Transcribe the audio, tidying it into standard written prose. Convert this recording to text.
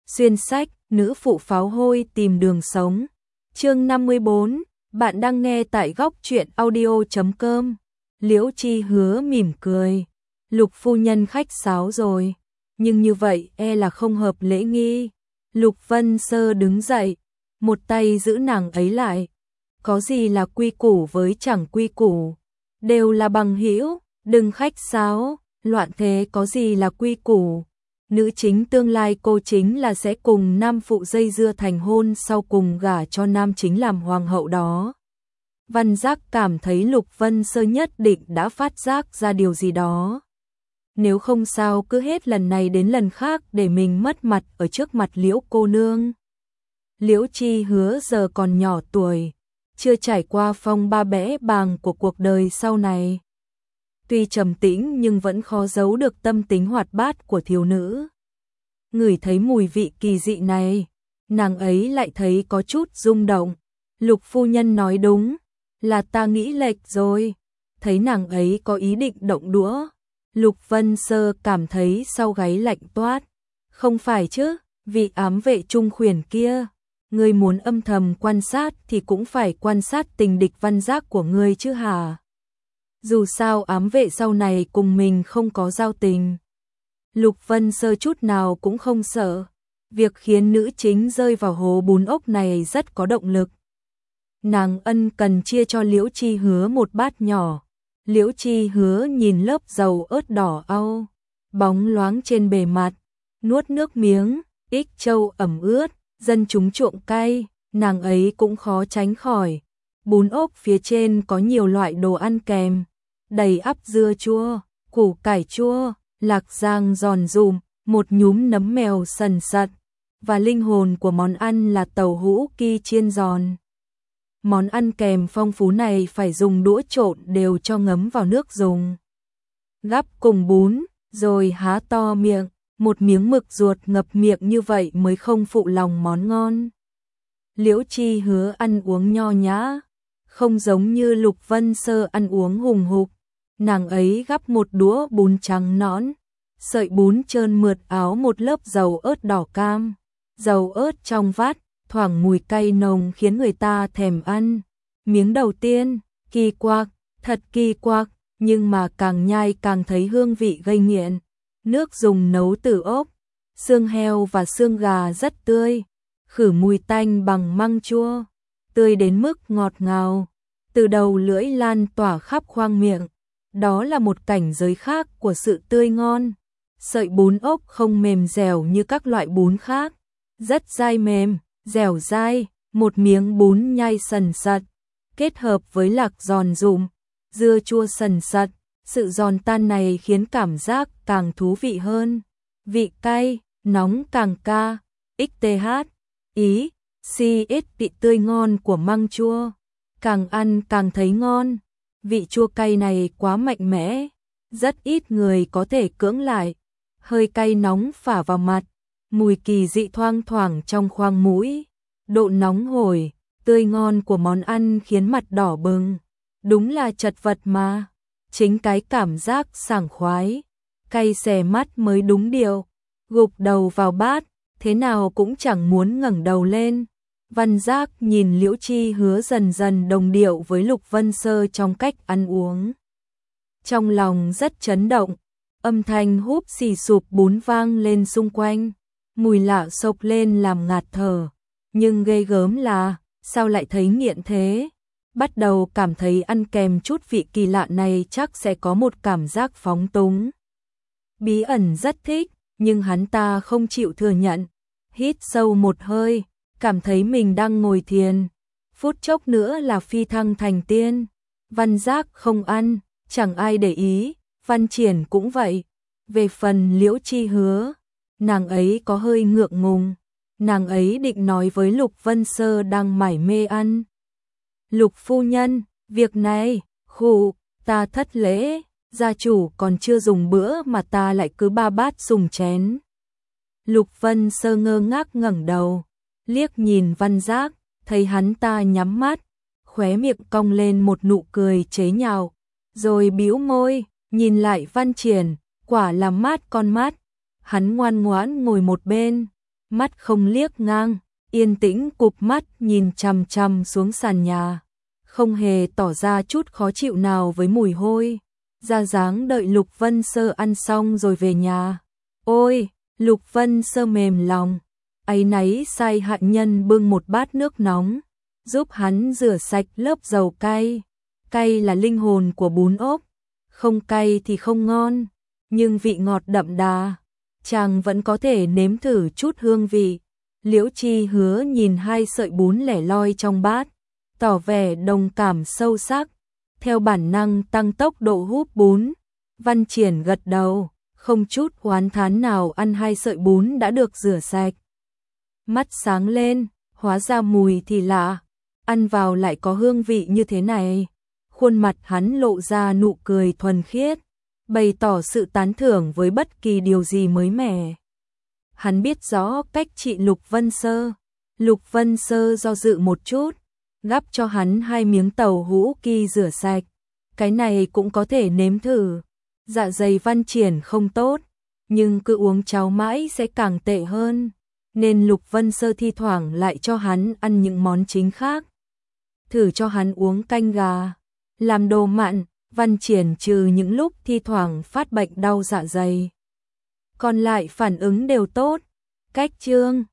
Xuyên sách, nữ phụ pháo hôi tìm đường sống. Chương 54, bạn đang nghe tại góc truyện audio.com. Liễu Chi Hứa mỉm cười. Lục phu nhân khách sáo rồi, nhưng như vậy e là không hợp lễ nghi. Lục Vân Sơ đứng dậy, một tay giữ nàng ấy lại. Có gì là quy củ với chẳng quy củ, đều là bằng hữu, đừng khách sáo, loạn thế có gì là quy củ. Nữ chính tương lai cô chính là sẽ cùng nam phụ dây dưa thành hôn sau cùng gả cho nam chính làm hoàng hậu đó. Văn Giác cảm thấy Lục Vân Sơ nhất định đã phát giác ra điều gì đó. Nếu không sao cứ hết lần này đến lần khác để mình mất mặt ở trước mặt Liễu cô nương. Liễu Chi Hứa giờ còn nhỏ tuổi, chưa trải qua phong ba bẽ bàng của cuộc đời sau này. Tuy trầm tĩnh nhưng vẫn khó giấu được tâm tính hoạt bát của thiếu nữ. Ngửi thấy mùi vị kỳ dị này, nàng ấy lại thấy có chút rung động. Lục phu nhân nói đúng, là ta nghĩ lệch rồi. Thấy nàng ấy có ý định động đũa, Lục Vân Sơ cảm thấy sau gáy lạnh toát. Không phải chứ, vị ám vệ trung khuyển kia, ngươi muốn âm thầm quan sát thì cũng phải quan sát tình địch Văn Giác của ngươi chứ hả? Dù sao ám vệ sau này cùng mình không có giao tình. Lục Vân Sơ chút nào cũng không sợ. Việc khiến nữ chính rơi vào hố bún ốc này rất có động lực. Nàng ân cần chia cho Liễu Chi Hứa một bát nhỏ. Liễu Chi Hứa nhìn lớp dầu ớt đỏ au, bóng loáng trên bề mặt, nuốt nước miếng, ích châu ẩm ướt, dân chúng chuộng cay, nàng ấy cũng khó tránh khỏi. Bún ốc phía trên có nhiều loại đồ ăn kèm, đầy ắp dưa chua, củ cải chua, lạc rang giòn giùm, một nhúm nấm mèo sần sật, và linh hồn của món ăn là tàu hũ ki chiên giòn. Món ăn kèm phong phú này phải dùng đũa trộn đều cho ngấm vào nước dùng. Gắp cùng bún, rồi há to miệng, một miếng mực ruột ngập miệng như vậy mới không phụ lòng món ngon. Liễu Chi Hứa ăn uống nho nhã, không giống như Lục Vân Sơ ăn uống hùng hục. Nàng ấy gắp một đũa bún trắng nõn, sợi bún trơn mượt áo một lớp dầu ớt đỏ cam, dầu ớt trong vắt, thoảng mùi cay nồng khiến người ta thèm ăn. Miếng đầu tiên, kỳ quặc, thật kỳ quặc, nhưng mà càng nhai càng thấy hương vị gây nghiện. Nước dùng nấu từ ốc, xương heo và xương gà rất tươi, khử mùi tanh bằng măng chua, tươi đến mức ngọt ngào, từ đầu lưỡi lan tỏa khắp khoang miệng. Đó là một cảnh giới khác của sự tươi ngon. Sợi bún ốc không mềm dẻo như các loại bún khác, rất dai mềm, dẻo dai, một miếng bún nhai sần sật, kết hợp với lạc giòn giùm, dưa chua sần sật, sự giòn tan này khiến cảm giác càng thú vị hơn. Vị cay, nóng càng ca, XTH, ý, CX vị tươi ngon của măng chua, càng ăn càng thấy ngon. Vị chua cay này quá mạnh mẽ, rất ít người có thể cưỡng lại. Hơi cay nóng phả vào mặt, mùi kỳ dị thoang thoảng trong khoang mũi. Độ nóng hổi, tươi ngon của món ăn khiến mặt đỏ bừng. Đúng là chật vật mà. Chính cái cảm giác sảng khoái, cay xè mắt mới đúng điều. Gục đầu vào bát, thế nào cũng chẳng muốn ngẩng đầu lên. Văn Giác nhìn Liễu Chi Hứa dần dần đồng điệu với Lục Vân Sơ trong cách ăn uống. Trong lòng rất chấn động, âm thanh húp xì sụp bún vang lên xung quanh, mùi lạ xộc lên làm ngạt thở. Nhưng ghê gớm là, sao lại thấy nghiện thế? Bắt đầu cảm thấy ăn kèm chút vị kỳ lạ này chắc sẽ có một cảm giác phóng túng. Bí ẩn rất thích, nhưng hắn ta không chịu thừa nhận. Hít sâu một hơi, cảm thấy mình đang ngồi thiền, phút chốc nữa là phi thăng thành tiên. Văn Giác không ăn, chẳng ai để ý, Văn Triển cũng vậy. Về phần Liễu Chi Hứa, nàng ấy có hơi ngượng ngùng, nàng ấy định nói với Lục Vân Sơ đang mải mê ăn. Lục phu nhân, việc này, khụ, ta thất lễ, gia chủ còn chưa dùng bữa mà ta lại cứ ba bát dùng chén. Lục Vân Sơ ngơ ngác ngẩng đầu, liếc nhìn Văn Giác, thấy hắn ta nhắm mắt, khóe miệng cong lên một nụ cười chế nhạo, rồi bĩu môi, nhìn lại Văn Triển, quả là mát con mắt. Hắn ngoan ngoãn ngồi một bên, mắt không liếc ngang, yên tĩnh cụp mắt nhìn chằm chằm xuống sàn nhà, không hề tỏ ra chút khó chịu nào với mùi hôi, ra dáng đợi Lục Vân Sơ ăn xong rồi về nhà. Ôi, Lục Vân Sơ mềm lòng, áy náy sai hạ nhân bưng một bát nước nóng, giúp hắn rửa sạch lớp dầu cay. Cay là linh hồn của bún ốp, không cay thì không ngon, nhưng vị ngọt đậm đà, chàng vẫn có thể nếm thử chút hương vị. Liễu Chi Hứa nhìn hai sợi bún lẻ loi trong bát, tỏ vẻ đồng cảm sâu sắc, theo bản năng tăng tốc độ húp bún. Văn Triển gật đầu, không chút oán thán nào ăn hai sợi bún đã được rửa sạch. Mắt sáng lên, hóa ra mùi thì lạ, ăn vào lại có hương vị như thế này. Khuôn mặt hắn lộ ra nụ cười thuần khiết, bày tỏ sự tán thưởng với bất kỳ điều gì mới mẻ. Hắn biết rõ cách trị Lục Vân Sơ. Lục Vân Sơ do dự một chút, gắp cho hắn hai miếng tàu hũ ki rửa sạch. Cái này cũng có thể nếm thử. Dạ dày Văn Triển không tốt, nhưng cứ uống cháo mãi sẽ càng tệ hơn, nên Lục Vân Sơ thi thoảng lại cho hắn ăn những món chính khác. Thử cho hắn uống canh gà, làm đồ mặn. Văn Triển trừ những lúc thi thoảng phát bệnh đau dạ dày, còn lại phản ứng đều tốt. Cách chương